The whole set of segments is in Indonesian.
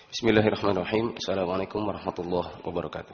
Bismillahirrahmanirrahim. Assalamualaikum warahmatullahi wabarakatuh.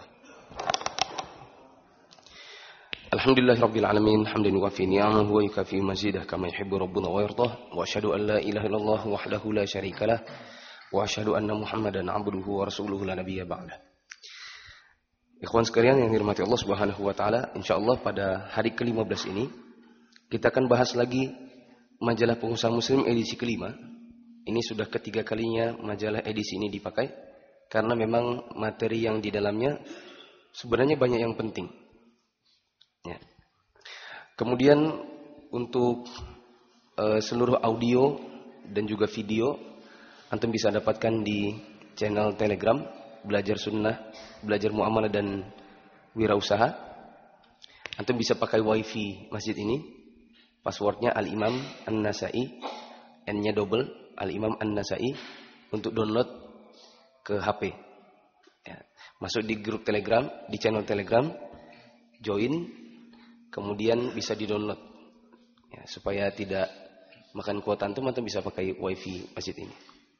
Alhamdulillahirabbil alamin, hamdan yuwafi ni'amahu wa yukafi mazidah kama yuhibbu rabbuna wa yardah. Wa asyhadu an la ilaha illallah wahdahu la syarikalah wa asyhadu anna Muhammadan 'abduhu wa rasuluhu la nabiyya ba'dah. Ikhwan sekalian yang dirahmati Allah Subhanahu wa taala, insyaallah pada hari ke-15 ini kita akan bahas lagi majalah Pengusaha Muslim edisi kelima. Ini sudah ketiga kalinya majalah edisi ini dipakai karena memang materi yang di dalamnya sebenarnya banyak yang penting. Ya. Kemudian untuk seluruh audio dan juga video antum bisa dapatkan di channel Telegram Belajar Sunnah, Belajar Muamalah dan Wirausaha. Antum bisa pakai wifi masjid ini. Passwordnya Al-Imam An-Nasai, N-nya double, Al-Imam An-Nasai, untuk download ke HP. Ya. Masuk di grup Telegram, di channel Telegram, join, kemudian bisa di-download. Ya, supaya tidak makan kuota antum bisa pakai wifi masjid ini.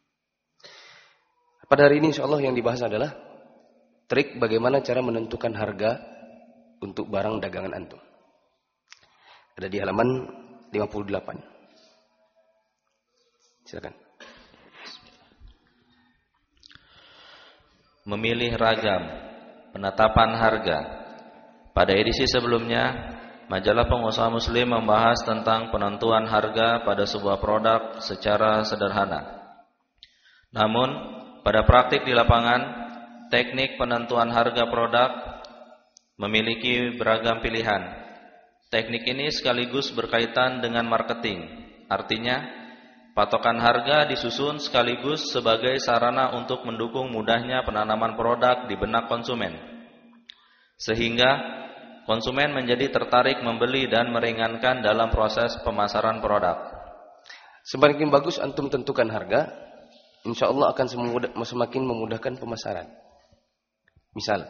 Pada hari ini insyaallah yang dibahas adalah trik bagaimana cara menentukan harga untuk barang dagangan antum. Ada di halaman 58. Silakan. Memilih ragam, penetapan harga. Pada edisi sebelumnya, majalah Pengusaha Muslim membahas tentang penentuan harga pada sebuah produk secara sederhana. Namun, pada praktik di lapangan, teknik penentuan harga produk memiliki beragam pilihan. Teknik ini sekaligus berkaitan dengan marketing. Artinya, patokan harga disusun sekaligus sebagai sarana untuk mendukung mudahnya penanaman produk di benak konsumen. Sehingga konsumen menjadi tertarik membeli dan meringankan dalam proses pemasaran produk. Semakin bagus antum tentukan harga, insya Allah akan semakin memudahkan pemasaran. Misal,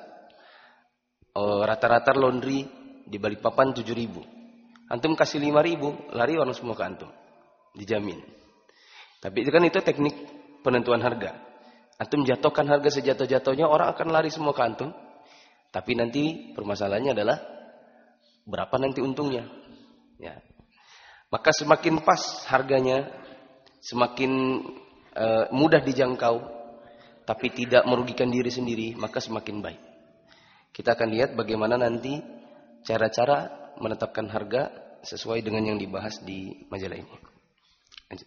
rata-rata laundry di Balikpapan 7.000. Antum kasih 5.000, lari orang semua ke antum. Dijamin. Tapi itu teknik penentuan harga. Antum jatuhkan harga sejatuh-jatuhnya, orang akan lari semua ke antum. Tapi nanti permasalahannya adalah berapa nanti untungnya. Ya. Maka semakin pas harganya, semakin mudah dijangkau, tapi tidak merugikan diri sendiri, maka semakin baik. Kita akan lihat bagaimana nanti cara-cara menetapkan harga sesuai dengan yang dibahas di majalah ini. Lanjut.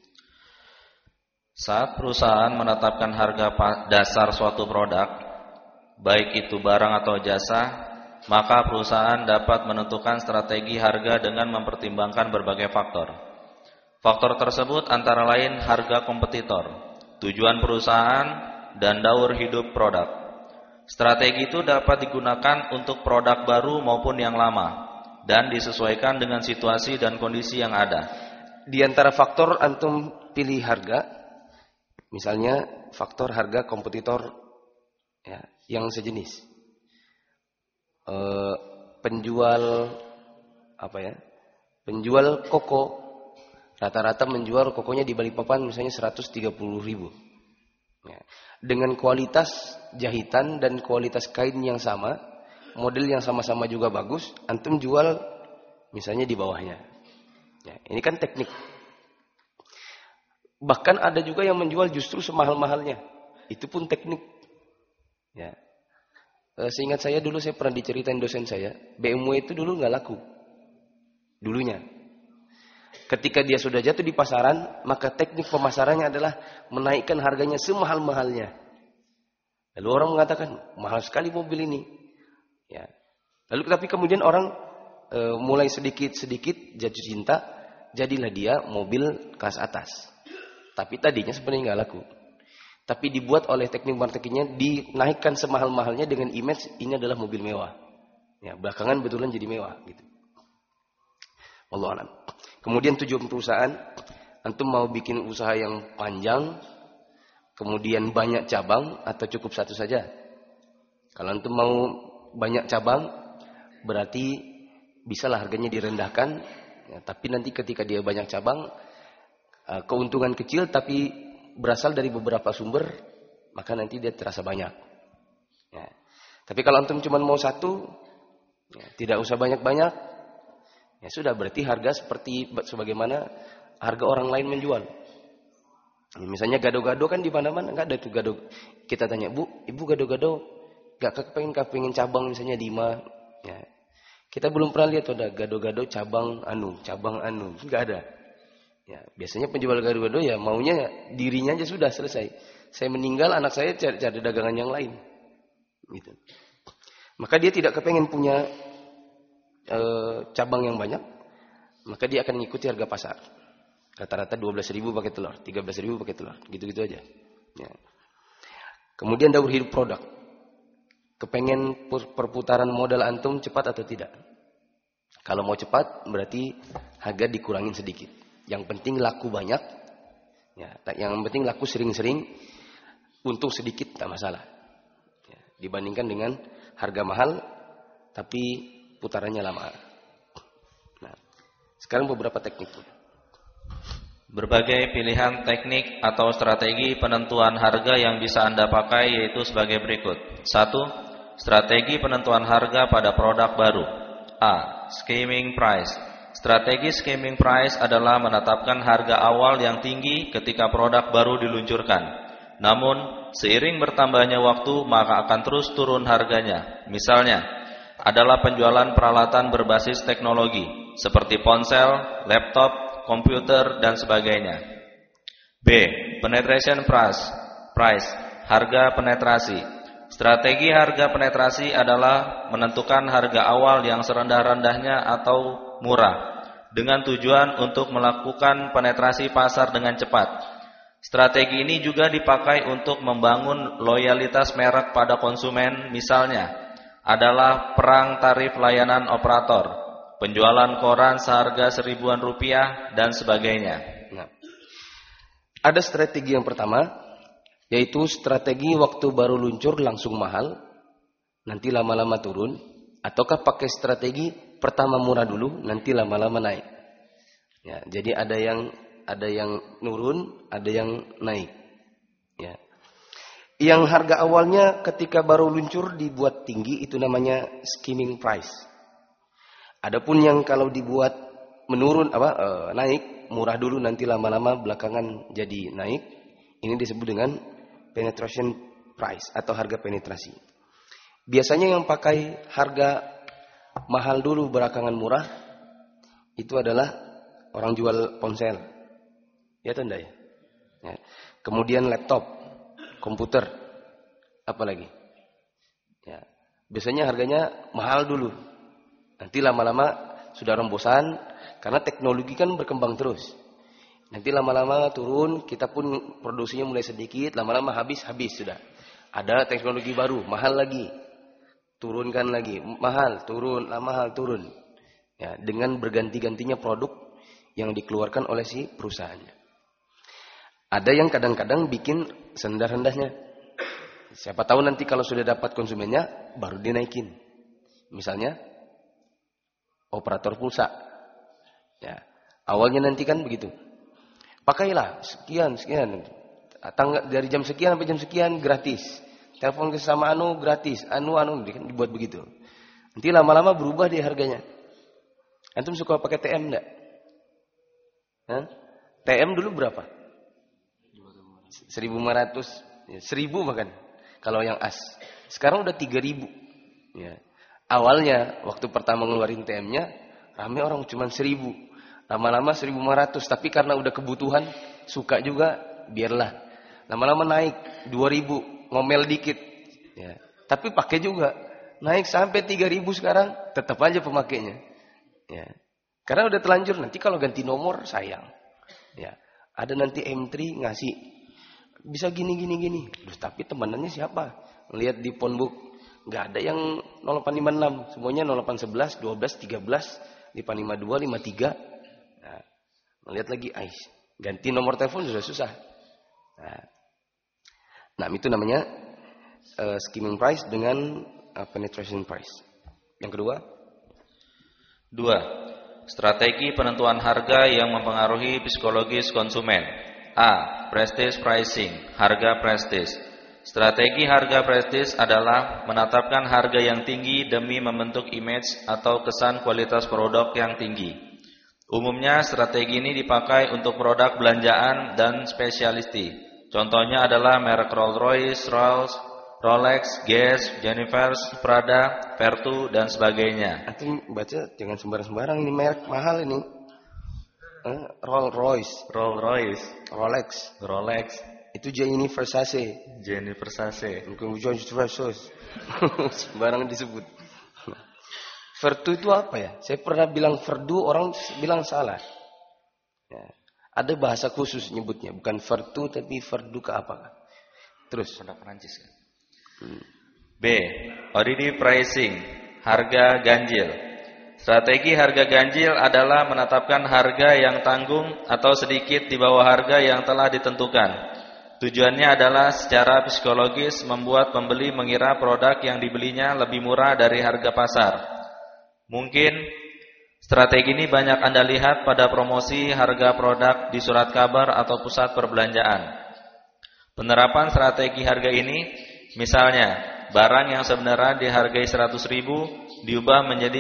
Saat perusahaan menetapkan harga dasar suatu produk, baik itu barang atau jasa, maka perusahaan dapat menentukan strategi harga dengan mempertimbangkan berbagai faktor. Faktor tersebut antara lain harga kompetitor, tujuan perusahaan, dan daur hidup produk. Strategi itu dapat digunakan untuk produk baru maupun yang lama dan disesuaikan dengan situasi dan kondisi yang ada. Di antara faktor antum pilih harga, misalnya faktor harga kompetitor ya, yang sejenis. Penjual Penjual koko rata-rata menjual kokonya di Balikpapan misalnya 130.000. Ya. Dengan kualitas jahitan dan kualitas kain yang sama, model yang sama-sama juga bagus, antum jual misalnya di bawahnya. Ya, ini kan teknik. Bahkan ada juga yang menjual justru semahal-mahalnya. Itu pun teknik. Ya. Seingat saya dulu saya pernah diceritain dosen saya, BMW itu dulu nggak laku. Dulunya. Ketika dia sudah jatuh di pasaran, maka teknik pemasarannya adalah menaikkan harganya semahal-mahalnya. Lalu orang mengatakan, mahal sekali mobil ini. Ya. Lalu tapi kemudian orang mulai sedikit-sedikit jatuh cinta, jadilah dia mobil kelas atas. Tapi tadinya sebenarnya nggak laku. Tapi dibuat oleh teknik marketingnya, dinaikkan semahal-mahalnya dengan image ini adalah mobil mewah. Ya, belakangan betulan jadi mewah. Gitu. Wallahu a'lam. Kemudian tujuan perusahaan, antum mau bikin usaha yang panjang, kemudian banyak cabang atau cukup satu saja? Kalau antum mau banyak cabang, berarti bisalah harganya direndahkan. Ya, tapi nanti ketika dia banyak cabang, keuntungan kecil tapi berasal dari beberapa sumber, maka nanti dia terasa banyak. Ya. Tapi kalau antum cuma mau satu, ya, tidak usah banyak-banyak, ya sudah, berarti harga seperti sebagaimana harga orang lain menjual. Ya, misalnya gado-gado kan di mana-mana nggak ada tuh gado. Kita tanya, ibu gado-gado nggak kepengen cabang misalnya di mana? Ya. Kita belum pernah lihat ada gado-gado cabang anu, nggak ada. Ya, biasanya penjual gado-gado ya maunya dirinya aja sudah selesai. Saya meninggal, anak saya cari dagangan yang lain. Gitu. Maka dia tidak kepengen punya cabang yang banyak, maka dia akan mengikuti harga pasar. Rata-rata 12.000 pakai telur, 13.000 pakai telur, gitu-gitu aja. Ya. Kemudian daur hidup produk. Kepengen perputaran modal antum cepat atau tidak? Kalau mau cepat, berarti harga dikurangin sedikit. Yang penting laku banyak. Ya, yang penting laku sering-sering, untung sedikit tak masalah. Ya, dibandingkan dengan harga mahal, tapi putarannya lama. Nah, sekarang beberapa tekniknya. Berbagai pilihan teknik atau strategi penentuan harga yang bisa Anda pakai yaitu sebagai berikut. 1. Strategi penentuan harga pada produk baru. A. Skimming price. Strategi skimming price adalah menetapkan harga awal yang tinggi ketika produk baru diluncurkan. Namun, seiring bertambahnya waktu maka akan terus turun harganya. Misalnya, adalah penjualan peralatan berbasis teknologi seperti ponsel, laptop, komputer, dan sebagainya. B. Penetration price, harga penetrasi. Strategi harga penetrasi adalah menentukan harga awal yang serendah-rendahnya atau murah, dengan tujuan untuk melakukan penetrasi pasar dengan cepat. Strategi ini juga dipakai untuk membangun loyalitas merek pada konsumen, misalnya adalah perang tarif layanan operator, penjualan koran seharga Rp1.000-an, dan sebagainya. Nah, ada strategi yang pertama, yaitu strategi waktu baru luncur langsung mahal, nanti lama-lama turun, ataukah pakai strategi pertama murah dulu, nanti lama-lama naik. Ya, jadi ada yang nurun, ada yang naik. Ya. Yang harga awalnya ketika baru luncur dibuat tinggi, itu namanya skimming price. Adapun yang kalau dibuat menurun naik, murah dulu nanti lama-lama belakangan jadi naik, ini disebut dengan penetration price atau harga penetrasi. Biasanya yang pakai harga mahal dulu belakangan murah itu adalah orang jual ponsel. Ya atau enggak ya? Ya. Kemudian laptop, komputer, apa lagi? Ya. Biasanya harganya mahal dulu. Nanti lama-lama sudah rembusan, karena teknologi kan berkembang terus. Nanti lama-lama turun, kita pun produksinya mulai sedikit, lama-lama habis sudah. Ada teknologi baru, mahal lagi. Turunkan lagi, mahal, turun, mahal, turun. Ya, dengan berganti-gantinya produk yang dikeluarkan oleh si perusahaannya. Ada yang kadang-kadang bikin serendah-rendahnya. Siapa tahu nanti kalau sudah dapat konsumennya, baru dinaikin. Misalnya, operator pulsa. Ya, awalnya nanti kan begitu. Pakailah sekian. Dari jam sekian sampai jam sekian gratis. Telepon ke sama gratis. Dibuat begitu. Nanti lama-lama berubah deh harganya. Antum suka pakai TM enggak? TM dulu berapa? 1.500, 1.000 bahkan. Kalau yang as. Sekarang udah 3.000. Ya. Awalnya waktu pertama ngeluarin TM-nya rame orang cuma 1.000, lama-lama 1.500, tapi karena udah kebutuhan suka juga, biarlah lama-lama naik 2.000, ngomel dikit ya. Tapi pakai juga, naik sampai 3.000 sekarang, tetap aja pemakainya ya. Karena udah telanjur, nanti kalau ganti nomor sayang ya. Ada nanti M3 ngasih bisa gini. Terus tapi temanannya siapa? Lihat di phonebook nggak ada yang 0856, semuanya 0811, 12, 13, 552, 53. Nah, melihat lagi, ganti nomor telepon sudah susah. Nah itu namanya skimming price dengan penetration price. Yang kedua, 2. Strategi penentuan harga yang mempengaruhi psikologis konsumen. A. Prestige pricing, harga prestige. Strategi harga prestis adalah menetapkan harga yang tinggi demi membentuk image atau kesan kualitas produk yang tinggi. Umumnya strategi ini dipakai untuk produk belanjaan dan spesialisti. Contohnya adalah merek Rolls-Royce, Rolex, Guess, Jennifer's, Prada, Vertu, dan sebagainya. Nanti baca jangan sembarang-sembarang, ini merek mahal ini. Rolls-Royce, Rolex. Itu Jenny Versace. Sembarang disebut. Vertu itu apa ya? Saya pernah bilang Verdu, orang bilang salah. Ya. Ada bahasa khusus nyebutnya, bukan Vertu tapi Verdu ke apa? Terus. Produk Perancis kan? B. Order pricing, harga ganjil. Strategi harga ganjil adalah menetapkan harga yang tanggung atau sedikit di bawah harga yang telah ditentukan. Tujuannya adalah secara psikologis membuat pembeli mengira produk yang dibelinya lebih murah dari harga pasar. Mungkin strategi ini banyak Anda lihat pada promosi harga produk di surat kabar atau pusat perbelanjaan. Penerapan strategi harga ini, misalnya barang yang sebenarnya dihargai 100.000 diubah menjadi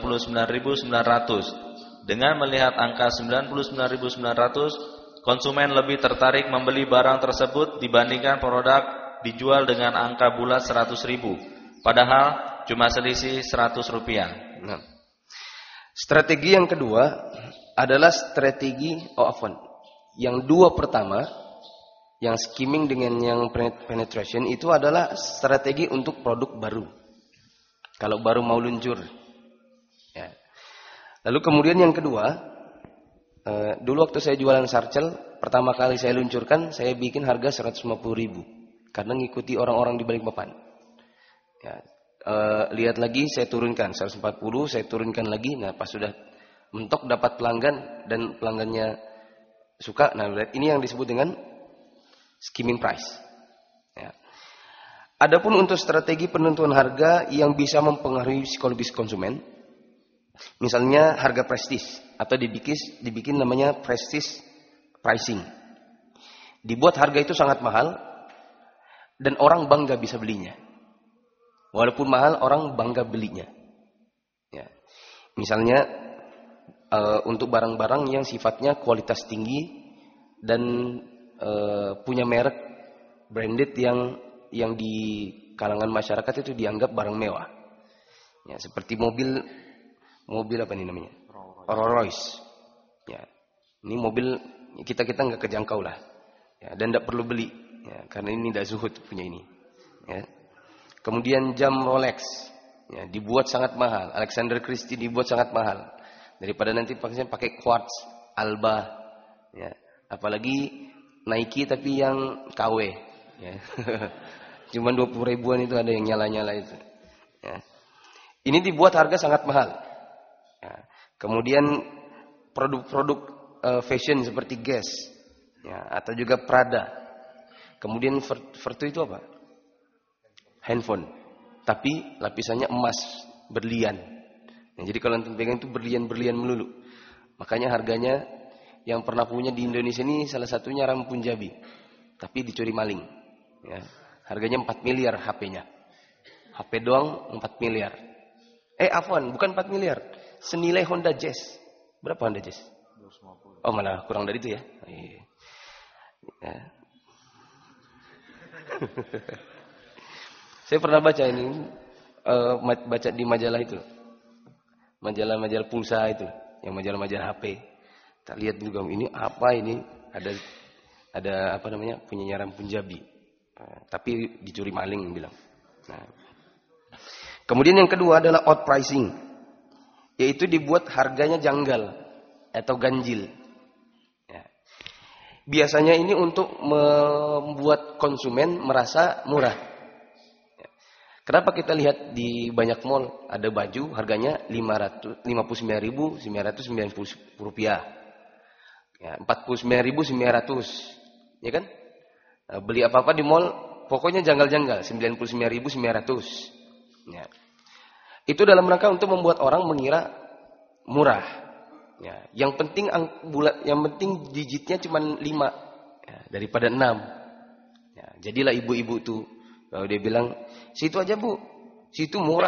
99.900. Dengan melihat angka 99.900, konsumen lebih tertarik membeli barang tersebut dibandingkan produk dijual dengan angka bulat 100.000, padahal cuma selisih Rp100. Nah, strategi yang kedua adalah strategi yang dua pertama, yang skimming dengan yang penetration, itu adalah strategi untuk produk baru. Kalau baru mau luncur. Ya. Lalu kemudian yang kedua, dulu waktu saya jualan Sarcel, pertama kali saya luncurkan, saya bikin harga 150.000 karena ngikuti orang-orang di Balikpapan. Ya, lihat lagi saya turunkan 140, saya turunkan lagi. Nah, pas sudah mentok dapat pelanggan dan pelanggannya suka, nah lihat ini yang disebut dengan skimming price. Ya. Adapun untuk strategi penentuan harga yang bisa mempengaruhi psikologis konsumen, misalnya harga prestis atau dibikin namanya prestige pricing. Dibuat harga itu sangat mahal dan orang bangga bisa belinya. Walaupun mahal, orang bangga belinya. Ya. Misalnya untuk barang-barang yang sifatnya kualitas tinggi dan punya merek branded yang di kalangan masyarakat itu dianggap barang mewah. Ya, seperti mobil apa ini namanya? Rolls-Royce. Ya. Ini mobil kita nggak kejangkau lah. Ya, dan tidak perlu beli. Ya, karena ini tidak zuhud punya ini. Ya. Kemudian jam Rolex. Ya, dibuat sangat mahal. Alexander Christie dibuat sangat mahal. Daripada nanti pakai quartz, Alba. Ya. Apalagi Nike tapi yang KW. Ya. Cuman 20.000-an itu ada yang nyala-nyala itu. Ya. Ini dibuat harga sangat mahal. Ya. Kemudian produk-produk fashion seperti Guess, ya, atau juga Prada. Kemudian Vertu itu apa? Handphone, tapi lapisannya emas berlian. Nah, jadi kalau antum pegang itu berlian melulu. Makanya harganya yang pernah punya di Indonesia ini salah satunya Ram Punjabi, tapi dicuri maling. Ya. Harganya 4 miliar HP-nya. HP doang 4 miliar. Afwan, bukan 4 miliar. Senilai Honda Jazz. Berapa Honda Jazz? 250. Oh, malah kurang dari itu ya. Ya. Saya pernah baca ini, baca di majalah itu. Majalah-majalah pulsa itu, yang majalah-majalah HP. Tak lihat juga ini apa ini? Ada apa namanya? Punya Ram Punjabi. Tapi dicuri maling bilang. Nah. Kemudian yang kedua adalah outpricing, yaitu dibuat harganya janggal atau ganjil. Ya. Biasanya ini untuk membuat konsumen merasa murah. Ya. Kenapa kita lihat di banyak mall ada baju harganya 59.990 rupiah, ya, 49.900, ya kan? Nah, beli apa-apa di mall pokoknya janggal-janggal 99.900. Ya. Itu dalam rangka untuk membuat orang mengira murah. Ya. Yang penting digitnya cuma 5, ya, daripada 6. Ya. Jadilah ibu-ibu itu Kalau dia bilang, situ aja Bu, situ murah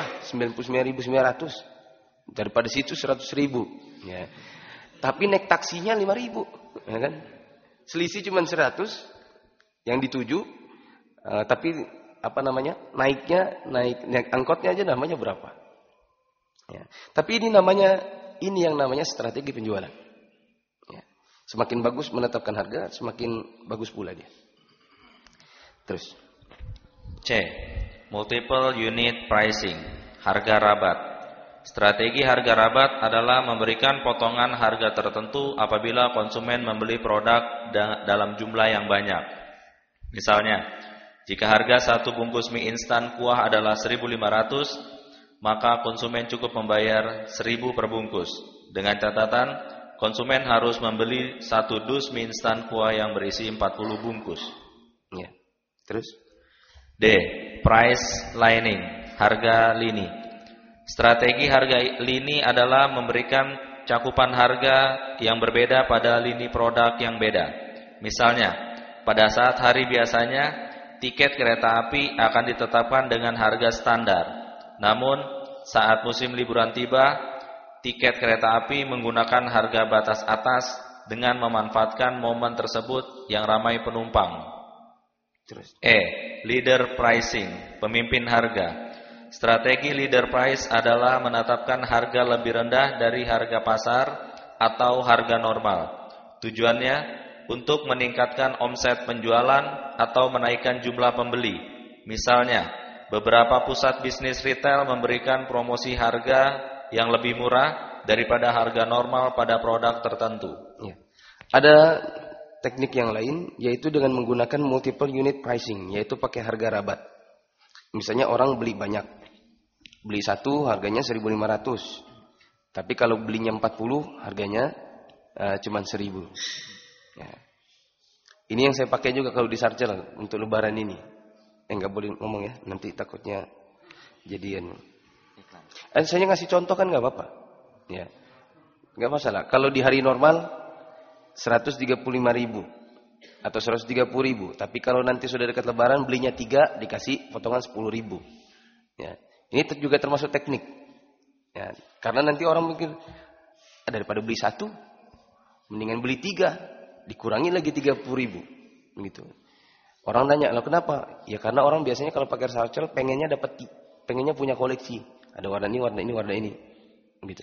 99.900 daripada situ 100.000. Ya. Tapi naik taksinya 5.000, ya kan? Selisih cuma 100 yang dituju, tapi apa namanya? Naik angkotnya aja namanya berapa? Ya. Tapi ini yang namanya strategi penjualan. Ya. Semakin bagus menetapkan harga, semakin bagus pula dia. Terus C. Multiple unit pricing, harga rabat. Strategi harga rabat adalah memberikan potongan harga tertentu apabila konsumen membeli produk dalam jumlah yang banyak. Misalnya, jika harga satu bungkus mie instan kuah adalah 1.500, maka konsumen cukup membayar 1.000 per bungkus. Dengan catatan, konsumen harus membeli satu dus mie instan kuah yang berisi 40 bungkus. Ya. Terus D. Price lining, harga lini. Strategi harga lini adalah memberikan cakupan harga yang berbeda pada lini produk yang beda. Misalnya, pada saat hari biasanya, tiket kereta api akan ditetapkan dengan harga standar. Namun, saat musim liburan tiba, tiket kereta api menggunakan harga batas atas dengan memanfaatkan momen tersebut yang ramai penumpang. Terus. E. Leader pricing, pemimpin harga. Strategi leader price adalah menetapkan harga lebih rendah dari harga pasar atau harga normal. Tujuannya untuk meningkatkan omset penjualan atau menaikkan jumlah pembeli. Misalnya, beberapa pusat bisnis retail memberikan promosi harga yang lebih murah daripada harga normal pada produk tertentu. Ya. Ada teknik yang lain, yaitu dengan menggunakan multiple unit pricing, yaitu pakai harga rabat. Misalnya orang beli banyak, beli satu harganya 1.500, tapi kalau belinya 40 harganya cuma 1.000. Ya. Ini yang saya pakai juga kalau di Sarcel untuk lebaran ini. Nggak boleh ngomong ya, nanti takutnya jadian. Saya ngasih contoh kan nggak apa-apa, ya, nggak masalah. Kalau di hari normal 135.000 atau 130.000, tapi kalau nanti sudah dekat lebaran belinya 3 dikasih potongan 10.000. Ya. Ini juga termasuk teknik. Ya. Karena nanti orang mikir daripada beli 1 mendingan beli 3 dikurangi lagi 30.000 gitu. Orang nanya, "Lah kenapa?" Ya karena orang biasanya kalau pakai Sarcel pengennya punya koleksi. Ada warna ini, warna ini, warna ini. Gitu.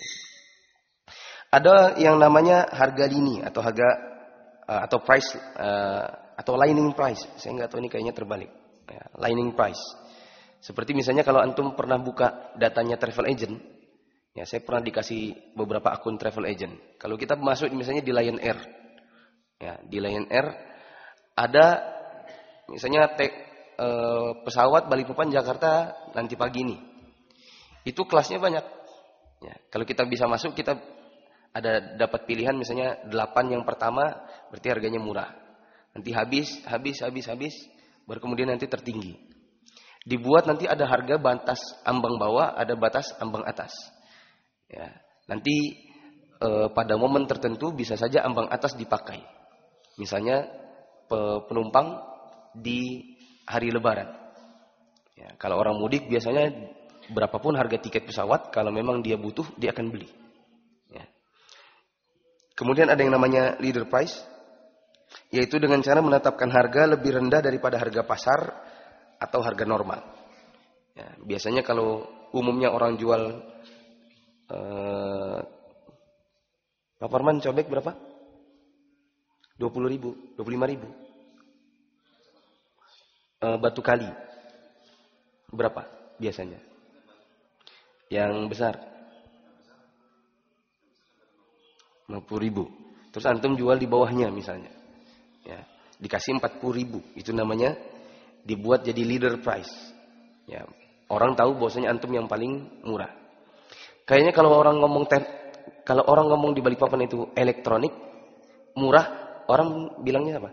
Ada yang namanya harga lini atau harga atau price atau lining price. Saya nggak tahu ini kayaknya terbalik. Ya, lining price. Seperti misalnya kalau antum pernah buka datanya travel agent, ya saya pernah dikasih beberapa akun travel agent. Kalau kita masuk misalnya di Lion Air, ya di Lion Air ada misalnya pesawat Balikpapan Jakarta nanti pagi ini. Itu kelasnya banyak. Ya, kalau kita bisa masuk kita ada dapat pilihan misalnya 8 yang pertama berarti harganya murah. Nanti habis, baru kemudian nanti tertinggi. Dibuat nanti ada harga batas ambang bawah, ada batas ambang atas. Ya, nanti pada momen tertentu bisa saja ambang atas dipakai. Misalnya penumpang di hari lebaran. Ya, kalau orang mudik biasanya berapapun harga tiket pesawat, kalau memang dia butuh dia akan beli. Kemudian ada yang namanya leader price, yaitu dengan cara menetapkan harga lebih rendah daripada harga pasar atau harga normal. Ya, biasanya kalau umumnya orang jual Pak Parman cobek berapa? 20.000, 25.000. Batu kali berapa biasanya? Yang besar 50.000. Terus antum jual di bawahnya misalnya, ya, dikasih 40.000. Itu namanya dibuat jadi leader price. Ya, orang tahu bahwasanya antum yang paling murah. Kayaknya kalau orang ngomong di Balikpapan itu elektronik murah, orang bilangnya apa?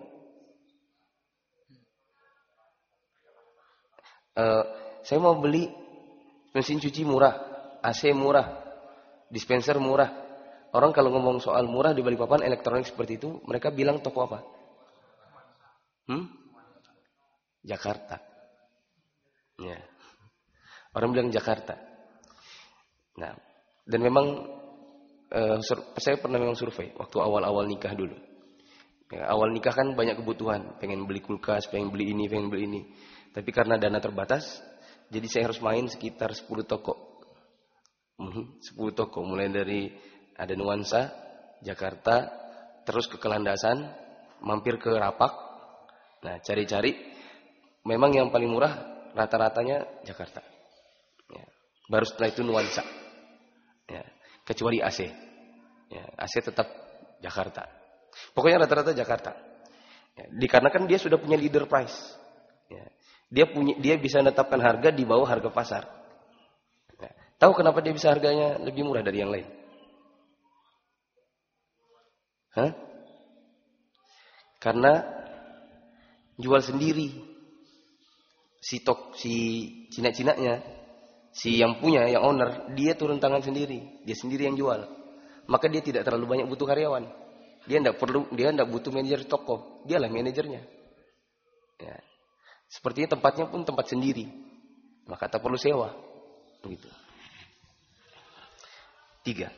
Saya mau beli mesin cuci murah, AC murah, dispenser murah. Orang kalau ngomong soal murah di Balikpapan elektronik seperti itu, mereka bilang toko apa? Jakarta. Ya. Orang bilang Jakarta. Nah, dan memang saya pernah memang survei waktu awal-awal nikah dulu. Ya, awal nikah kan banyak kebutuhan, pengen beli kulkas, pengen beli ini, pengen beli ini. Tapi karena dana terbatas, jadi saya harus main sekitar 10 toko. 10 toko, mulai dari ada Nuansa, Jakarta, terus ke Kelandasan, mampir ke Rapak. Nah, cari-cari, memang yang paling murah rata-ratanya Jakarta. Ya. Baru setelah itu Nuansa. Ya. Kecuali AC. Ya, AC tetap Jakarta. Pokoknya rata-rata Jakarta. Ya. Dikarenakan dia sudah punya leader price. Ya. Dia bisa menetapkan harga di bawah harga pasar. Ya. Tahu kenapa dia bisa harganya lebih murah dari yang lain? Hah? Karena jual sendiri. Si Cina-Cinanya, si yang punya, yang owner, dia turun tangan sendiri. Dia sendiri yang jual. Maka dia tidak terlalu banyak butuh karyawan. Dia tidak butuh manajer toko. Dialah manajernya. Ya. Sepertinya tempatnya pun tempat sendiri. Maka tak perlu sewa. Begitu. 3.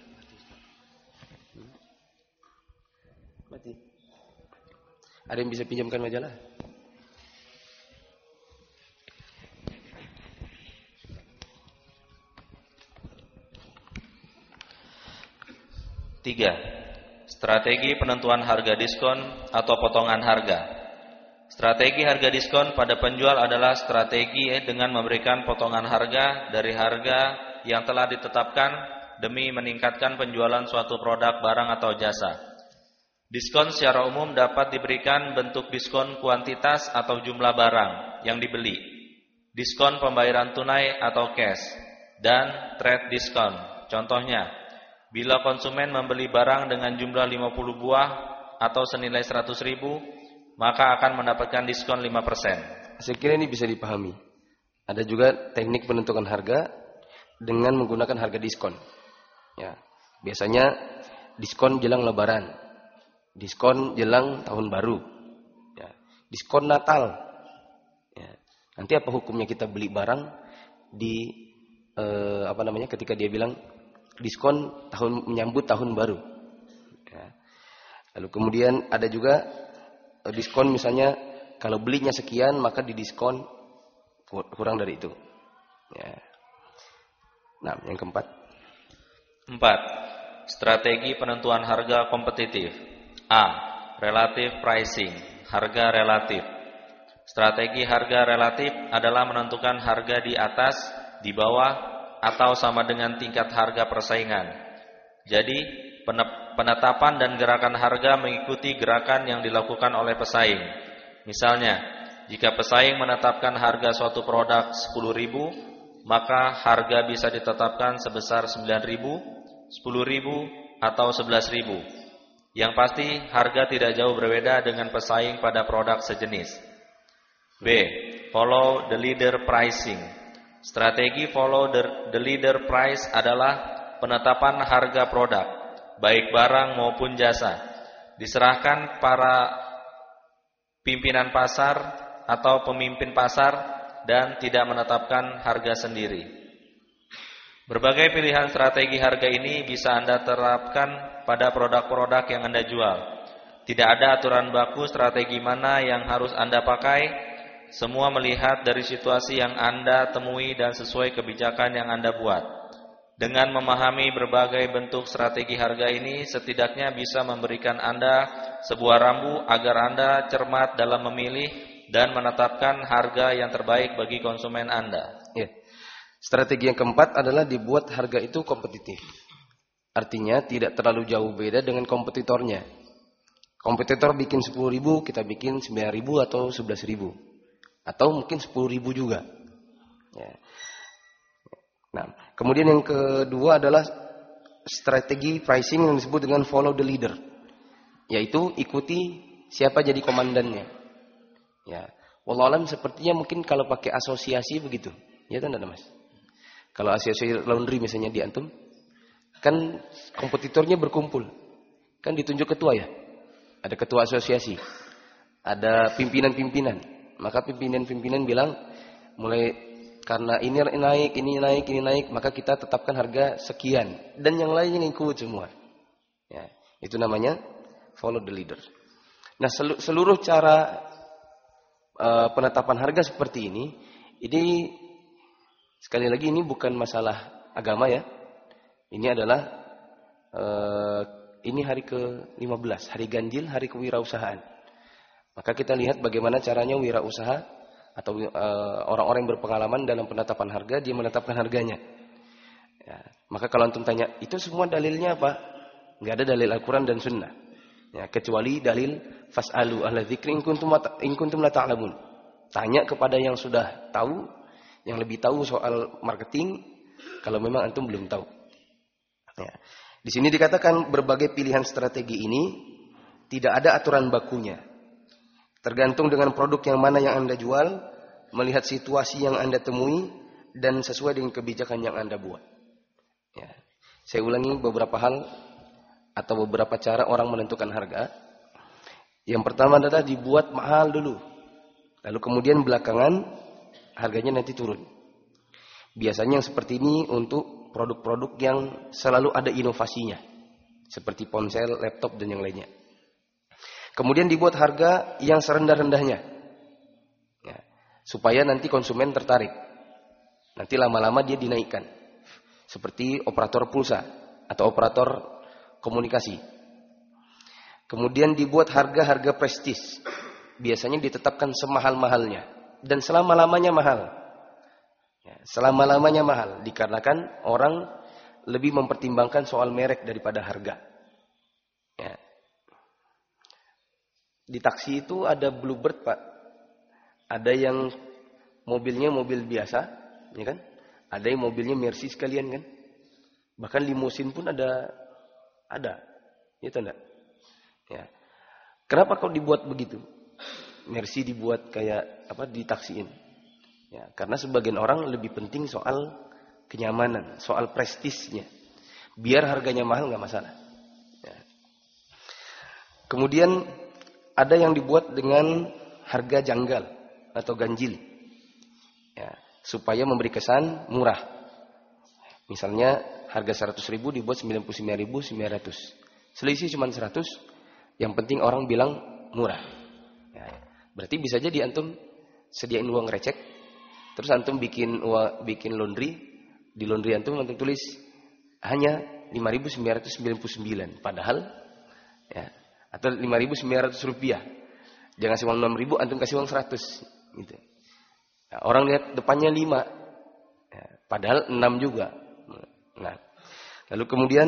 Mati. Ada yang bisa pinjamkan majalah? Tiga, strategi penentuan harga diskon atau potongan harga. Strategi harga diskon pada penjual adalah strategi dengan memberikan potongan harga dari harga yang telah ditetapkan demi meningkatkan penjualan suatu produk, barang atau jasa. Diskon secara umum dapat diberikan bentuk diskon kuantitas atau jumlah barang yang dibeli, diskon pembayaran tunai atau cash, dan trade diskon. Contohnya, bila konsumen membeli barang dengan jumlah 50 buah atau senilai 100.000, maka akan mendapatkan diskon 5%. Saya kira ini bisa dipahami. Ada juga teknik penentuan harga dengan menggunakan harga diskon. Ya, biasanya diskon jelang Lebaran, diskon jelang Tahun Baru, ya, diskon Natal. Ya. Nanti apa hukumnya kita beli barang di ketika dia bilang diskon menyambut Tahun Baru. Ya. Lalu kemudian ada juga diskon, misalnya kalau belinya sekian maka didiskon kurang dari itu. Ya. Nah, yang keempat. 4. Strategi penentuan harga kompetitif. A. Relative pricing, harga relatif. Strategi harga relatif adalah menentukan harga di atas, di bawah, atau sama dengan tingkat harga persaingan. Jadi, penetapan dan gerakan harga mengikuti gerakan yang dilakukan oleh pesaing. Misalnya, jika pesaing menetapkan harga suatu produk 10.000, maka harga bisa ditetapkan sebesar 9.000, 10.000, atau 11.000. Yang pasti, harga tidak jauh berbeda dengan pesaing pada produk sejenis. B. Follow the leader pricing. Strategi follow the leader price adalah penetapan harga produk, baik barang maupun jasa, diserahkan para pimpinan pasar atau pemimpin pasar dan tidak menetapkan harga sendiri. Berbagai pilihan strategi harga ini bisa Anda terapkan pada produk-produk yang Anda jual. Tidak ada aturan baku strategi mana yang harus Anda pakai. Semua melihat dari situasi yang Anda temui dan sesuai kebijakan yang Anda buat. Dengan memahami berbagai bentuk strategi harga ini, setidaknya bisa memberikan Anda sebuah rambu agar Anda cermat dalam memilih dan menetapkan harga yang terbaik bagi konsumen Anda. Ya. Strategi yang keempat adalah dibuat harga itu kompetitif. Artinya tidak terlalu jauh beda dengan kompetitornya. Kompetitor bikin 10.000, kita bikin 9.000 atau 11.000. Atau mungkin 10.000 juga. Ya. Nah, kemudian yang kedua adalah strategi pricing yang disebut dengan follow the leader. Yaitu ikuti siapa jadi komandannya. Ya. Wallahualam sepertinya mungkin kalau pakai asosiasi begitu. Ya, tidak ada Mas. Kalau asosiasi laundry misalnya di antum, kan kompetitornya berkumpul. Kan ditunjuk ketua ya. Ada ketua asosiasi. Ada pimpinan-pimpinan. Maka pimpinan-pimpinan bilang, mulai karena ini naik, maka kita tetapkan harga sekian dan yang lainnya ngikut semua. Ya, itu namanya follow the leader. Nah, seluruh cara penetapan harga seperti ini sekali lagi ini bukan masalah agama ya. Ini adalah ini hari ke-15, hari ganjil, hari kewirausahaan. Maka kita lihat bagaimana caranya wirausaha atau orang-orang yang berpengalaman dalam penetapan harga, dia menetapkan harganya. Ya, maka kalau antum tanya, itu semua dalilnya apa? Enggak ada dalil Al-Quran dan Sunnah. Ya, kecuali dalil fas'alu ahla dzikri in kuntum la ta'lamun. Tanya kepada yang sudah tahu, yang lebih tahu soal marketing, kalau memang antum belum tahu. Ya. Di sini dikatakan berbagai pilihan strategi ini tidak ada aturan bakunya. Tergantung dengan produk yang mana yang Anda jual, melihat situasi yang Anda temui, dan sesuai dengan kebijakan yang Anda buat. Ya. Saya ulangi beberapa hal atau beberapa cara orang menentukan harga. Yang pertama adalah dibuat mahal dulu. Lalu kemudian belakangan harganya nanti turun. Biasanya yang seperti ini untuk produk-produk yang selalu ada inovasinya. Seperti ponsel, laptop, dan yang lainnya. Kemudian dibuat harga yang serendah-rendahnya. Ya, supaya nanti konsumen tertarik. Nanti lama-lama dia dinaikkan. Seperti operator pulsa atau operator komunikasi. Kemudian dibuat harga-harga prestis. Biasanya ditetapkan semahal-mahalnya. Dan selama-lamanya mahal. Ya, selama-lamanya mahal. Dikarenakan orang lebih mempertimbangkan soal merek daripada harga. Ya. Di taksi itu ada Bluebird, Pak. Ada yang mobilnya mobil biasa, ya kan? Ada yang mobilnya Mercy sekalian kan? Bahkan limusin pun ada. Itu enggak? Ya. Kenapa kau dibuat begitu? Mercy dibuat kayak apa, ditaksiin. Ya, karena sebagian orang lebih penting soal kenyamanan, soal prestisnya. Biar harganya mahal enggak masalah. Ya. Kemudian ada yang dibuat dengan harga janggal atau ganjil. Ya, supaya memberi kesan murah. Misalnya harga 100.000 dibuat 99.900. Selisih cuma 100. Yang penting orang bilang murah. Ya, berarti bisa jadi antum sediain uang recek, terus antum bikin laundry, di laundry antum tulis hanya 5.999. Padahal ya, atau 5.900 rupiah. Jangan kasih uang 6.000, antum kasih uang 100. Gitu. Nah, orang lihat depannya 5. Ya, padahal 6 juga. Nah, lalu kemudian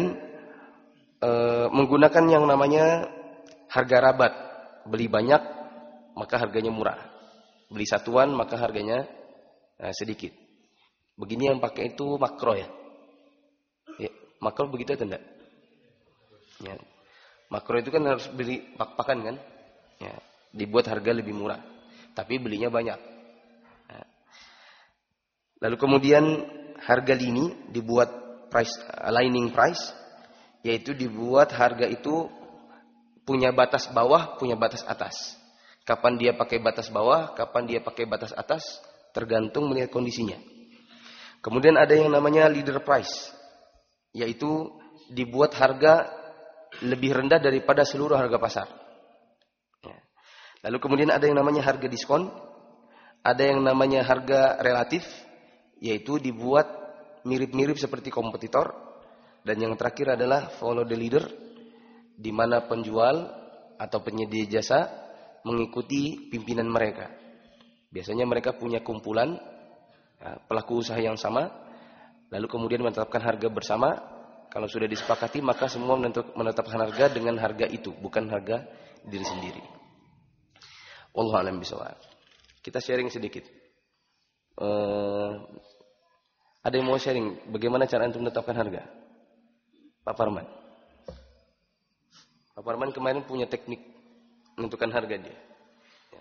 menggunakan yang namanya harga rabat. Beli banyak, maka harganya murah. Beli satuan, maka harganya sedikit. Begini yang pakai itu makro ya. Ya, makro begitu atau enggak? Ya. Makro itu kan harus beli pak-pakan kan? Ya, dibuat harga lebih murah. Tapi belinya banyak. Ya. Lalu kemudian harga lini dibuat lining price. Yaitu dibuat harga itu punya batas bawah, punya batas atas. Kapan dia pakai batas bawah, kapan dia pakai batas atas, tergantung melihat kondisinya. Kemudian ada yang namanya leader price. Yaitu dibuat harga lebih rendah daripada seluruh harga pasar. Ya. Lalu kemudian ada yang namanya harga diskon. Ada yang namanya harga relatif. Yaitu dibuat mirip-mirip seperti kompetitor. Dan yang terakhir adalah follow the leader. Di mana penjual atau penyedia jasa mengikuti pimpinan mereka. Biasanya mereka punya kumpulan pelaku usaha yang sama. Lalu kemudian menetapkan harga bersama. Kalau sudah disepakati, maka semua menetapkan harga dengan harga itu, bukan harga diri sendiri. Wallahu a'lam bishawab. Kita sharing sedikit. Ada yang mau sharing bagaimana cara antum menetapkan harga? Pak Parman. Pak Parman kemarin punya teknik menentukan harga dia. Ya.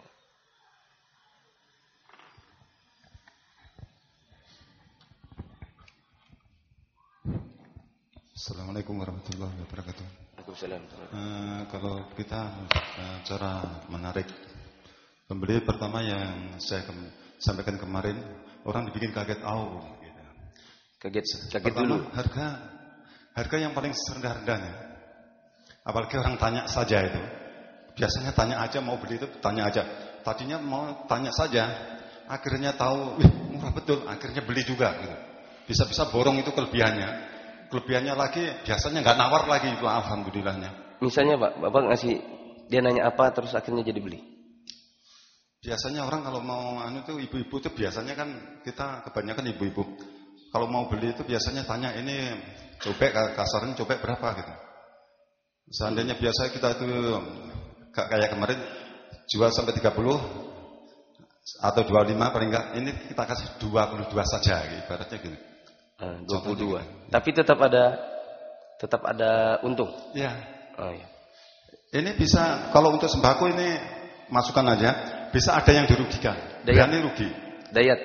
Assalamualaikum warahmatullahi wabarakatuh. Waalaikumsalam. Kalau kita cara menarik pembeli, pertama yang saya sampaikan kemarin, orang dibikin kaget, gitu. Kaget Pertama, dulu. harga yang paling rendah-rendahnya. Apalagi orang tanya saja itu. Biasanya tanya aja, mau beli itu tanya aja. Tadinya mau tanya saja, akhirnya tahu, murah betul, akhirnya beli juga gitu. Bisa-bisa borong itu kelebihannya. Kelebihannya lagi biasanya nggak nawar lagi itu, alhamdulillahnya. Misalnya Pak, Bapak ngasih, dia nanya apa terus akhirnya jadi beli? Biasanya orang kalau mau tuh ibu-ibu tuh biasanya kan kita kebanyakan ibu-ibu. Kalau mau beli itu biasanya tanya ini cobek, kasarnya cobek berapa gitu. Seandainya biasa kita itu kayak kemarin jual sampai 30 atau 25 paling enggak, ini kita kasih 22 saja gitu, ibaratnya gitu. 22. Tapi tetap ada untung. Iya. Oh iya. Ini bisa kalau untuk sembako ini masukkan aja, bisa ada yang dirugikan. Berani rugi. Dayat.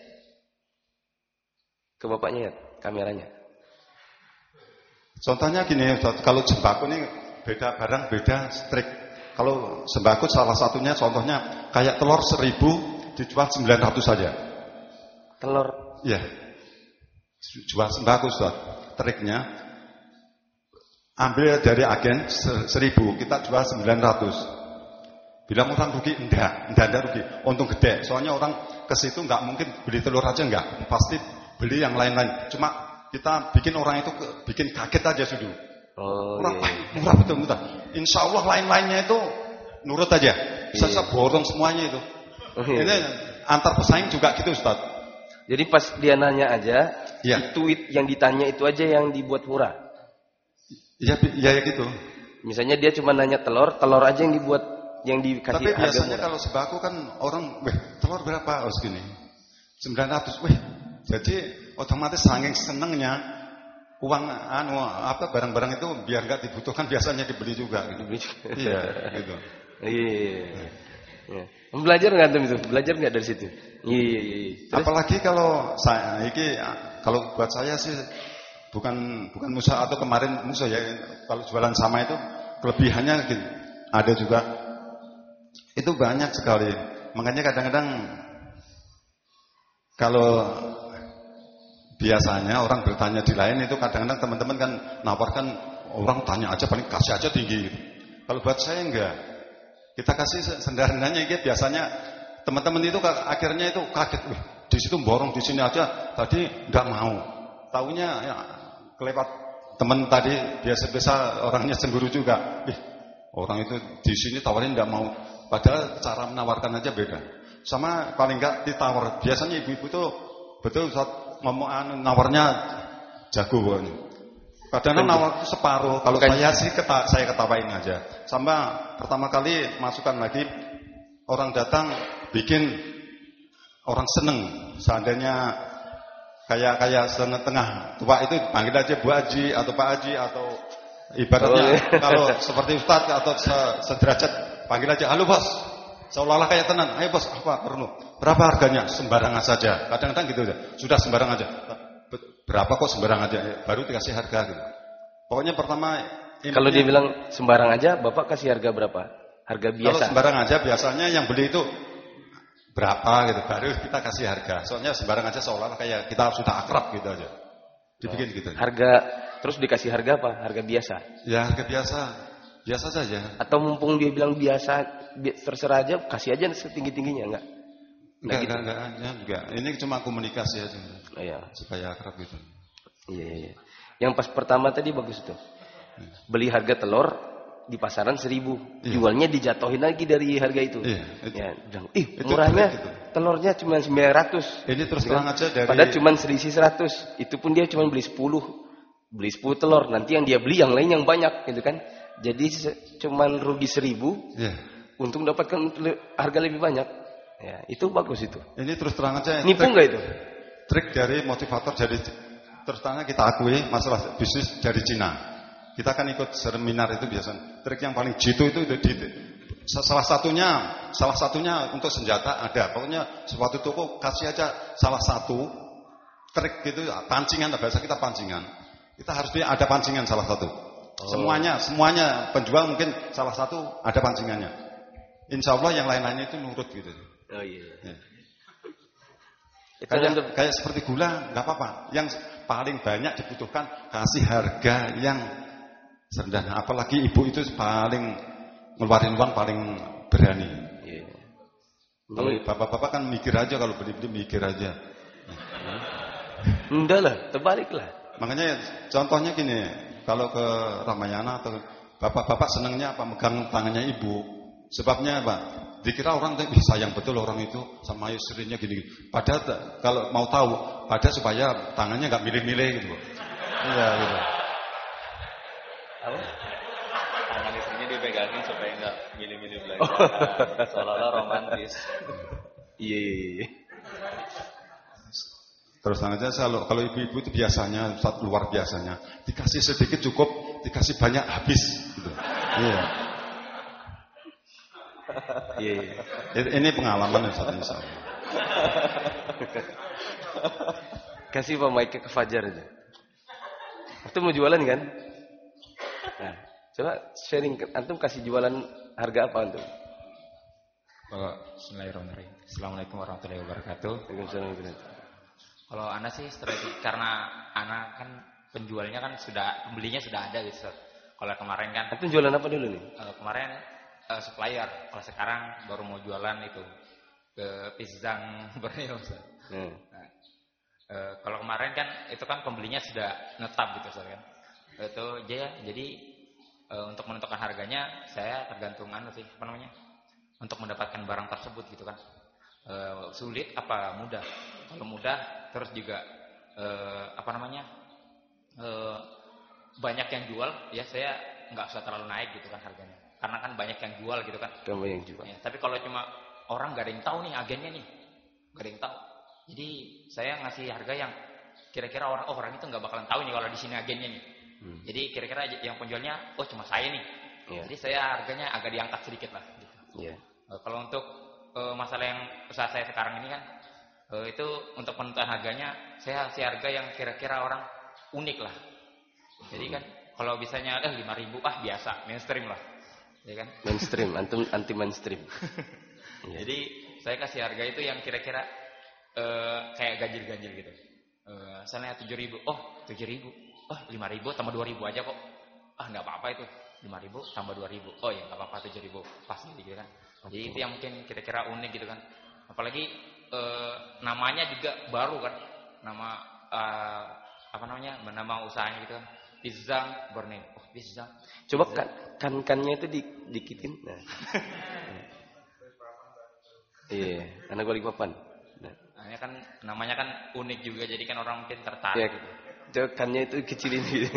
Ke bapaknya ya, kameranya. Contohnya gini, kalau sembako ini beda barang, beda strik. Kalau sembako salah satunya contohnya kayak telur 1000 dijual 900 saja. Telur? Iya. Jual sembako Ustaz. Triknya ambil dari agen 1000, kita jual 900. Bilang orang rugi? Enggak rugi. Untung gede. Soalnya orang ke situ enggak mungkin beli telur aja enggak. Pasti beli yang lain-lain. Cuma kita bikin orang itu bikin kaget aja sudah. Murah betul. Insya Allah lain-lainnya itu nurut aja. Bisa borong semuanya itu. Ini antar pesaing juga gitu Ustaz. Jadi pas dia nanya aja, ya. Itu yang ditanya itu aja yang dibuat murah. Iya gitu. Misalnya dia cuma nanya telur aja yang dibuat, yang dikasih. Tapi biasanya kalau sembako kan orang, telur berapa? Oh segini, 900. Jadi otomatis saking senengnya uang barang-barang itu biar nggak dibutuhkan biasanya dibeli juga. Gitu. Iya, gitu. Iya. Belajar nggak tuh itu? Belajar nggak dari situ? Iya. Apalagi kalau kalau buat saya sih bukan musuh atau kemarin musuh ya. Kalau jualan sama itu kelebihannya gitu. Ada juga. Itu banyak sekali. Makanya kadang-kadang kalau biasanya orang bertanya di lain itu kadang-kadang teman-teman kan nawarkan orang tanya aja paling kasih aja tinggi. Kalau buat saya enggak. Kita kasih sendarannya gitu. Biasanya teman-teman itu akhirnya itu kaget. Di situ borong di sini aja tadi enggak mau. Taunya ya, kelewat teman tadi biasa-biasa orangnya cemburu juga. Orang itu di sini tawarin enggak mau. Padahal cara menawarkan aja beda. Sama paling enggak ditawar. Biasanya ibu-ibu tuh betul saat ngomong nawarnya jago banget. Kadang-kadang nawar separuh. Kalau saya sih saya ketawain aja. Sama pertama kali masukkan lagi orang datang bikin orang seneng. Seandainya kayak setengah tua itu panggil aja Bu Haji atau Pak Haji atau ibaratnya kalau seperti Ustadz atau sederajat panggil aja halo bos. Seolah-olah kayak tenan. Ayo bos apa perlu? Berapa harganya? Sembarangan saja. Kadang-kadang gitu aja. Sudah sembarangan aja. Berapa kok sembarang aja, baru dikasih harga gitu. Pokoknya pertama kalau dia bilang sembarang aja, Bapak kasih harga berapa? Harga biasa. Kalau sembarang aja biasanya yang beli itu berapa gitu, baru kita kasih harga. Soalnya sembarang aja seolah kayak kita sudah akrab gitu aja. Dibikin gitu. Harga terus dikasih harga apa? Harga biasa. Ya, harga biasa. Biasa saja. Atau mumpung dia bilang biasa, terserah aja, kasih aja setinggi-tingginya enggak? Enggak. Ini cuma komunikasi aja. Iya. Supaya akrab gitu. Iya. Yang pas pertama tadi bagus itu. Beli harga telur di pasaran 1000, jualnya dijatuhin lagi dari harga itu. Iya. Murahnya telurnya cuma 900. Ini terus terang aja dari. Padahal cuma selisih 100. Itu pun dia cuma beli 10 telur. Nanti yang dia beli yang lain yang banyak, gitu kan? Jadi cuma rugi 1000. Iya. Untung dapatkan harga lebih banyak. Ya, itu bagus itu. Ini terus terang aja. Nipu enggak itu? Trik dari motivator dari terus terang kita akui masalah bisnis dari Cina. Kita kan ikut seminar itu biasanya. Trik yang paling jitu itu salah satunya untuk senjata ada. Pokoknya suatu toko kasih aja salah satu trik gitu, pancingan, bahasa kita pancingan. Kita harus ada pancingan salah satu. Semuanya penjual mungkin salah satu ada pancingannya. Insya Allah yang lain-lainnya itu nurut gitu. Oh iya. Kayak seperti gula, nggak apa-apa. Yang paling banyak dibutuhkan kasih harga yang serendah. Apalagi ibu itu paling ngeluarin uang paling berani. Iya. Kalau bapak-bapak kan mikir aja, kalau beli-beli mikir aja. Enggak lah, terbalik lah. Makanya contohnya gini, kalau ke Ramayana atau bapak-bapak senangnya apa megang tangannya ibu. Sebabnya apa? Dikira orang tuh sayang betul orang itu sama istrinya gini. Padahal kalau mau tahu, padahal supaya tangannya nggak milih-milih gitu. Iya gitu. Apa? Tangan istrinya dipegangin supaya nggak milih-milih belajar. Seolah-olah romantis. Iya. Terus aja kalau ibu-ibu itu biasanya luar biasanya dikasih sedikit cukup, dikasih banyak habis. Gitu. Iya. Iya. Ini pengalaman Ustaz insyaallah. Kasih Pak Mike ke Fajar aja. Itu mau jualan kan? Nah, coba sharing. Antum kasih jualan harga apa antum? Bismillahirrahmanirrahim. Assalamualaikum warahmatullahi wabarakatuh. Waalaikumsalam. Kalau Ana sih strategi karena Ana kan penjualnya kan pembelinya sudah ada gitu. Kalau kemarin kan Antum jualan apa dulu nih? kemarin supplier. Kalau sekarang baru mau jualan itu ke Pisang Borneo. Nah, kalau kemarin kan itu kan pembelinya sudah netap gitu kan. Itu jadi untuk menentukan harganya saya tergantungan sih apa namanya? Untuk mendapatkan barang tersebut gitu kan. Sulit apa mudah? Kalau mudah terus juga banyak yang jual ya saya nggak usah terlalu naik gitu kan harganya. Karena kan banyak yang jual gitu kan. Kamu yang jual. Ya, tapi kalau cuma orang nggak ada yang tahu nih agennya nih, nggak ada yang tahu. Jadi saya ngasih harga yang kira-kira orang itu nggak bakalan tahu nih kalau di sini agennya nih. Jadi kira-kira yang penjualnya cuma saya nih. Yeah. Jadi saya harganya agak diangkat sedikit lah. Gitu. Yeah. Kalau untuk masalah yang usaha saya sekarang ini kan itu untuk penentuan harganya saya kasih harga yang kira-kira orang unik lah. Jadi kan kalau bisanya 5.000 biasa mainstream lah. Ya kan? Mainstream, antum anti mainstream. Yeah. Jadi saya kasih harga itu yang kira-kira kayak ganjil-ganjil gitu. Misalnya 7.000, 7.000, 5.000 tambah 2.000 aja kok. Nggak apa-apa itu. 5.000 tambah 2.000. Oh ya nggak apa-apa 7.000 pasti gitu kan. Jadi itu yang mungkin kira-kira unik gitu kan. Apalagi namanya juga baru kan. Nama nama usahanya gitu kan. Pisang Borneo. Pisang. Coba kan-kannya itu dikitin. Nah. Iya, anak gua Balikpapan. Nah. Kan namanya kan unik juga jadi kan orang mungkin tertarik ya, gitu. Coba kannya itu kecilin gitu.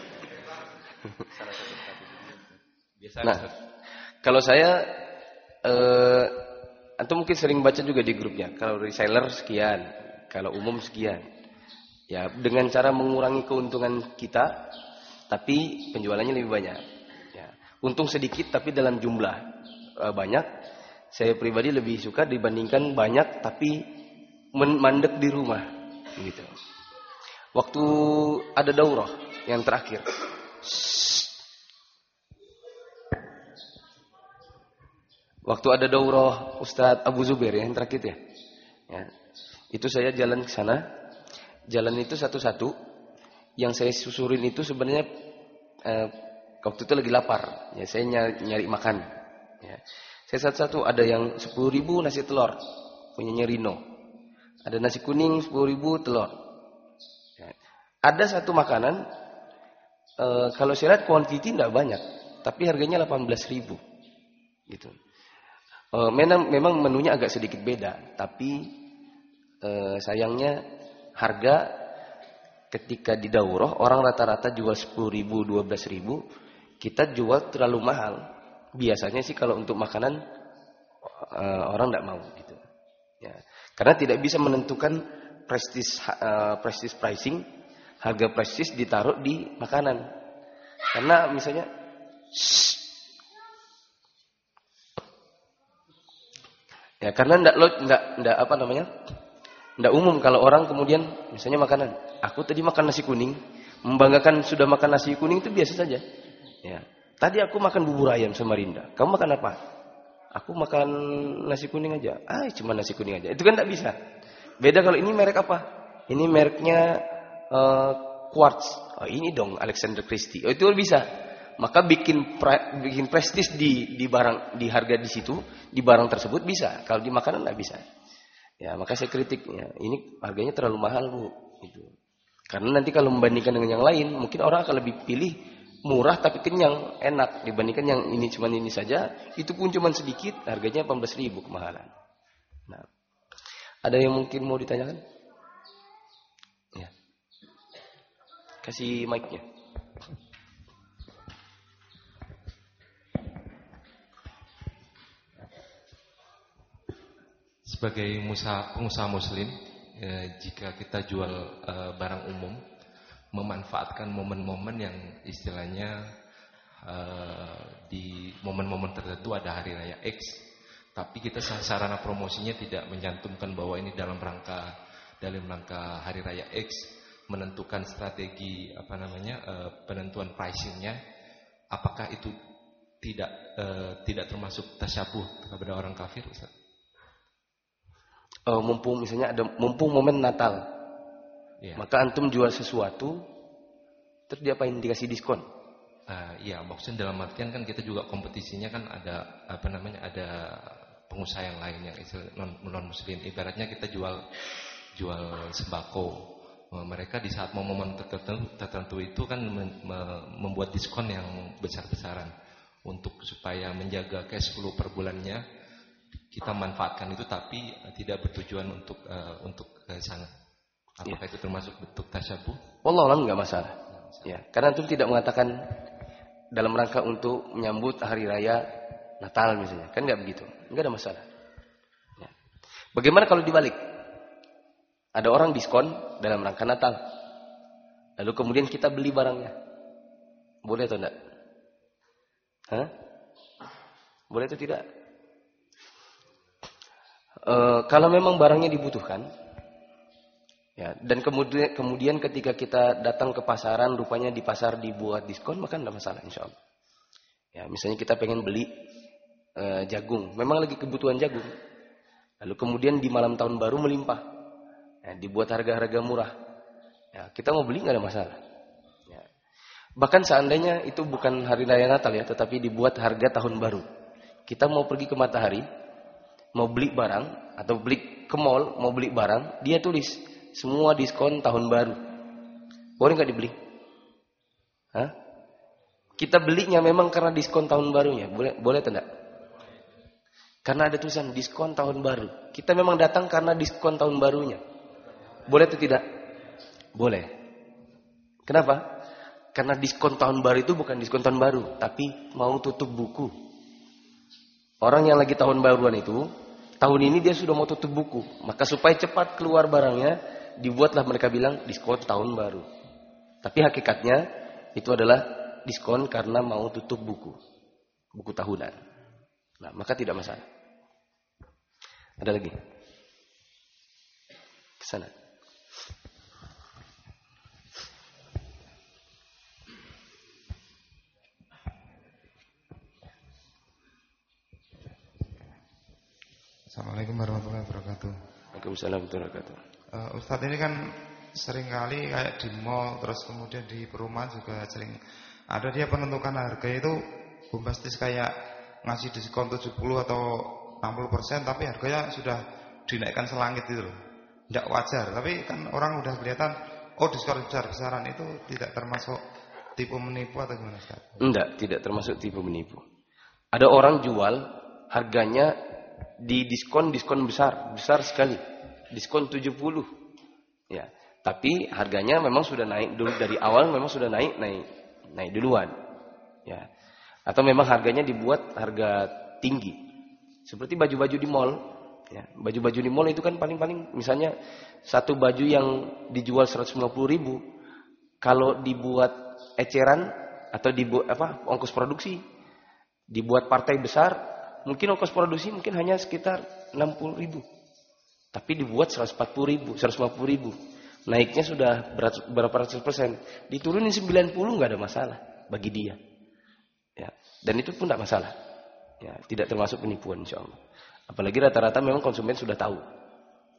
Biasa. Nah, kalau saya antum mungkin sering baca juga di grupnya. Kalau reseller sekian, kalau umum sekian. Ya, dengan cara mengurangi keuntungan kita, tapi penjualannya lebih banyak. Ya, untung sedikit tapi dalam jumlah banyak. Saya pribadi lebih suka dibandingkan banyak tapi mandek di rumah. Gitu. Waktu ada daurah yang terakhir. Waktu ada daurah Ustadz Abu Zubair yang terakhir ya. Itu saya jalan ke sana. Jalan itu satu-satu. Yang saya susurin itu sebenarnya waktu itu lagi lapar. Ya, saya nyari makan. Ya. Saya satu-satu ada yang 10.000 nasi telur. Punyanya Rino. Ada nasi kuning 10.000 telur. Ya. Ada satu makanan. Kalau saya lihat kuantiti tidak banyak. Tapi harganya 18.000. Gitu. Memang menunya agak sedikit beda, tapi sayangnya harga ketika di daurah orang rata-rata jual 10.000, 12.000, kita jual terlalu mahal. Biasanya sih kalau untuk makanan orang tidak mau gitu. Ya. Karena tidak bisa menentukan prestige pricing, harga prestige ditaruh di makanan. Karena misalnya ya, karena enggak umum kalau orang kemudian misalnya makanan, aku tadi makan nasi kuning, membanggakan sudah makan nasi kuning itu biasa saja. Ya. Tadi aku makan bubur ayam sama Rinda. Kamu makan apa? Aku makan nasi kuning aja. Cuma nasi kuning aja. Itu kan enggak bisa. Beda kalau ini merek apa? Ini mereknya Quartz. Oh, ini dong Alexander Christie. Oh, itu bisa. Maka bikin prestis di barang, di harga di situ, di barang tersebut bisa. Kalau di makanan nggak bisa. Ya, maka saya kritiknya. Ini harganya terlalu mahal, Bu. Gitu. Karena nanti kalau membandingkan dengan yang lain, mungkin orang akan lebih pilih murah tapi kenyang, enak dibandingkan yang ini cuman ini saja. Itu pun cuman sedikit, harganya 18.000 kemahalan. Nah, ada yang mungkin mau ditanyakan? Ya. Kasih mic-nya. Sebagai pengusaha muslim, jika kita jual barang umum, memanfaatkan momen-momen yang istilahnya di momen-momen tertentu ada hari raya X, tapi kita sarana promosinya tidak mencantumkan bahwa ini dalam rangka hari raya X, menentukan strategi penentuan pricingnya, apakah itu tidak termasuk tasyabuh kepada orang kafir, Ustaz? Mumpung misalnya mumpung momen Natal, ya. Maka antum jual sesuatu, terus diapain? Dikasih diskon? Iya, maksudnya dalam artian kan kita juga kompetisinya kan ada ada pengusaha yang lain yang non muslim. Ibaratnya kita jual sembako. Mereka di saat momen tertentu itu kan membuat diskon yang besar-besaran untuk supaya menjaga cash flow per bulannya. Kita manfaatkan itu tapi tidak bertujuan untuk ke sana. Apakah itu termasuk bentuk tasyabuh? Wallahu a'lam, enggak masalah. Ya, karena itu tidak mengatakan dalam rangka untuk menyambut hari raya Natal misalnya. Kan enggak begitu. Enggak ada masalah. Ya. Bagaimana kalau dibalik? Ada orang diskon dalam rangka Natal. Lalu kemudian kita beli barangnya. Boleh atau enggak? Hah? Boleh atau tidak? Kalau memang barangnya dibutuhkan, ya, dan kemudian ketika kita datang ke pasaran, rupanya di pasar dibuat diskon, maka tidak masalah, insya Allah. Ya, misalnya kita pengen beli jagung, memang lagi kebutuhan jagung, lalu kemudian di malam tahun baru melimpah, ya, dibuat harga-harga murah, ya, kita mau beli nggak ada masalah. Ya. Bahkan seandainya itu bukan hari raya Natal ya, tetapi dibuat harga tahun baru, kita mau pergi ke Matahari, mau beli barang atau beli ke mall, mau beli barang, dia tulis semua diskon tahun baru. Boleh nggak dibeli? Hah? Kita belinya memang karena diskon tahun barunya. Boleh atau enggak? Karena ada tulisan diskon tahun baru. Kita memang datang karena diskon tahun barunya. Boleh atau tidak? Boleh. Kenapa? Karena diskon tahun baru itu bukan diskon tahun baru, tapi mau tutup buku. Orang yang lagi tahun baruan itu, tahun ini dia sudah mau tutup buku. Maka supaya cepat keluar barangnya, dibuatlah mereka bilang diskon tahun baru. Tapi hakikatnya itu adalah diskon karena mau tutup buku tahunan. Nah, maka tidak masalah. Ada lagi? Kesana. Assalamualaikum warahmatullahi wabarakatuh. Waalaikumsalam warahmatullahi wabarakatuh. Ustadz, ini kan seringkali kayak di mall, terus kemudian di perumahan juga sering ada dia penentukan harga itu bombastis, kayak ngasih diskon 70 atau 60%, tapi harganya sudah dinaikkan selangit itu loh. Tidak wajar, tapi kan orang udah kelihatan, oh diskon besar-besaran, itu tidak termasuk tipu menipu atau gimana Ustaz? Enggak, tidak termasuk tipu menipu. Ada orang jual harganya di diskon besar sekali, diskon 70, ya. Tapi harganya memang sudah naik dulu dari awal, memang sudah naik duluan, ya. Atau memang harganya dibuat harga tinggi, seperti baju-baju di mall, ya. Baju-baju di mall itu kan paling-paling, misalnya satu baju yang dijual 150.000, kalau dibuat eceran atau dibuat ongkos produksi, dibuat partai besar. Mungkin ongkos produksi mungkin hanya sekitar 60.000. Tapi dibuat 140.000, 150.000. Naiknya sudah berapa ratus persen. Diturunin 90 nggak ada masalah bagi dia. Ya, dan itu pun tidak masalah. Ya, tidak termasuk penipuan, insyaallah. Apalagi rata-rata memang konsumen sudah tahu.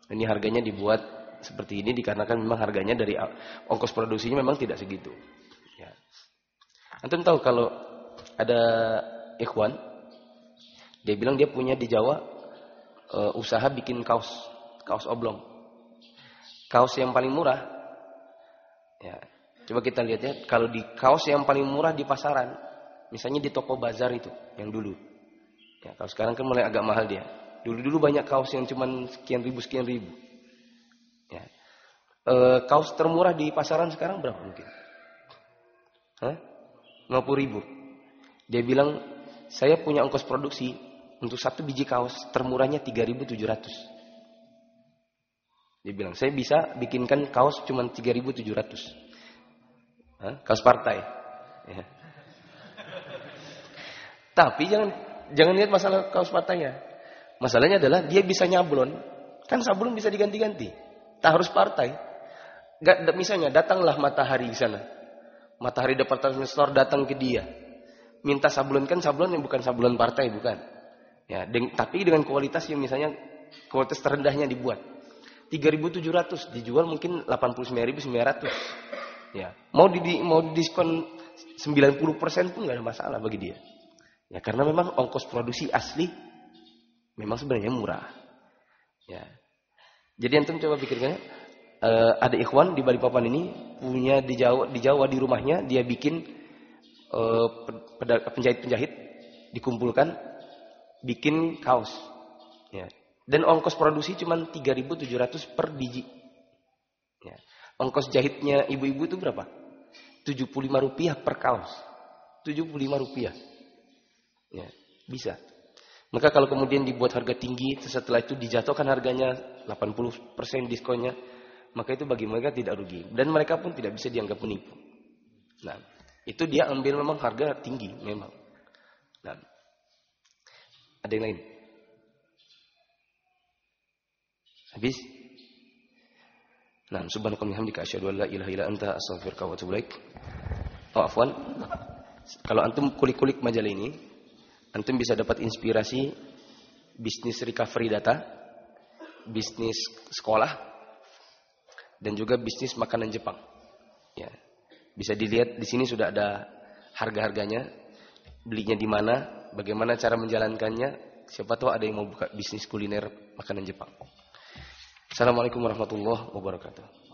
Ini harganya dibuat seperti ini dikarenakan memang harganya dari ongkos produksinya memang tidak segitu. Ya. Antum tahu kalau ada ikhwan, dia bilang dia punya di Jawa usaha bikin kaos oblong. Kaos yang paling murah, ya, coba kita lihat ya, kalau di kaos yang paling murah di pasaran, misalnya di toko bazar itu, yang dulu. Ya, kalau sekarang kan mulai agak mahal dia. Dulu banyak kaos yang cuman sekian ribu. Ya. Kaos termurah di pasaran sekarang berapa mungkin? 50.000. Dia bilang, saya punya ongkos produksi untuk 1 biji kaos termurahnya 3.700. Dia bilang, saya bisa bikinkan kaos cuma 3.700. Kaos partai. Ya. Tapi jangan lihat masalah kaos partainya. Masalahnya adalah dia bisa nyablon. Kan sablon bisa diganti-ganti. Tak harus partai. Misalnya datanglah Matahari di sana. Matahari Department Store datang ke dia. Minta sablon, kan sablon yang bukan sablon partai, bukan. Ya, tapi dengan kualitas yang misalnya kualitas terendahnya dibuat. 3.700 dijual mungkin 89.900. Ya, mau didiskon 90% pun nggak ada masalah bagi dia. Ya, karena memang ongkos produksi asli memang sebenarnya murah. Ya. Jadi antum coba pikirkan, ada ikhwan di Balikpapan ini punya di Jawa di rumahnya dia bikin penjahit dikumpulkan bikin kaos. Ya. Dan ongkos produksi cuma 3.700 per biji. Ya. Ongkos jahitnya ibu-ibu itu berapa? 75 rupiah per kaos. 75 rupiah. Ya, bisa. Maka kalau kemudian dibuat harga tinggi, setelah itu dijatuhkan harganya 80% diskonnya, maka itu bagi mereka tidak rugi. Dan mereka pun tidak bisa dianggap menipu. Nah, itu dia ambil memang harga tinggi memang. Nah, ada yang lain? Habis? Nah, subhanakallahumma hamdika asyhadu an la ilaha illa anta astaghfiruka wa atubu ilaik. Oh, afwan. Kalau antum kulik-kulik majalah ini, antum bisa dapat inspirasi bisnis recovery data, bisnis sekolah, dan juga bisnis makanan Jepang. Ya. Bisa dilihat di sini sudah ada harga-harganya, belinya di mana, bagaimana cara menjalankannya. Siapa tahu ada yang mau buka bisnis kuliner makanan Jepang. Assalamualaikum warahmatullahi wabarakatuh.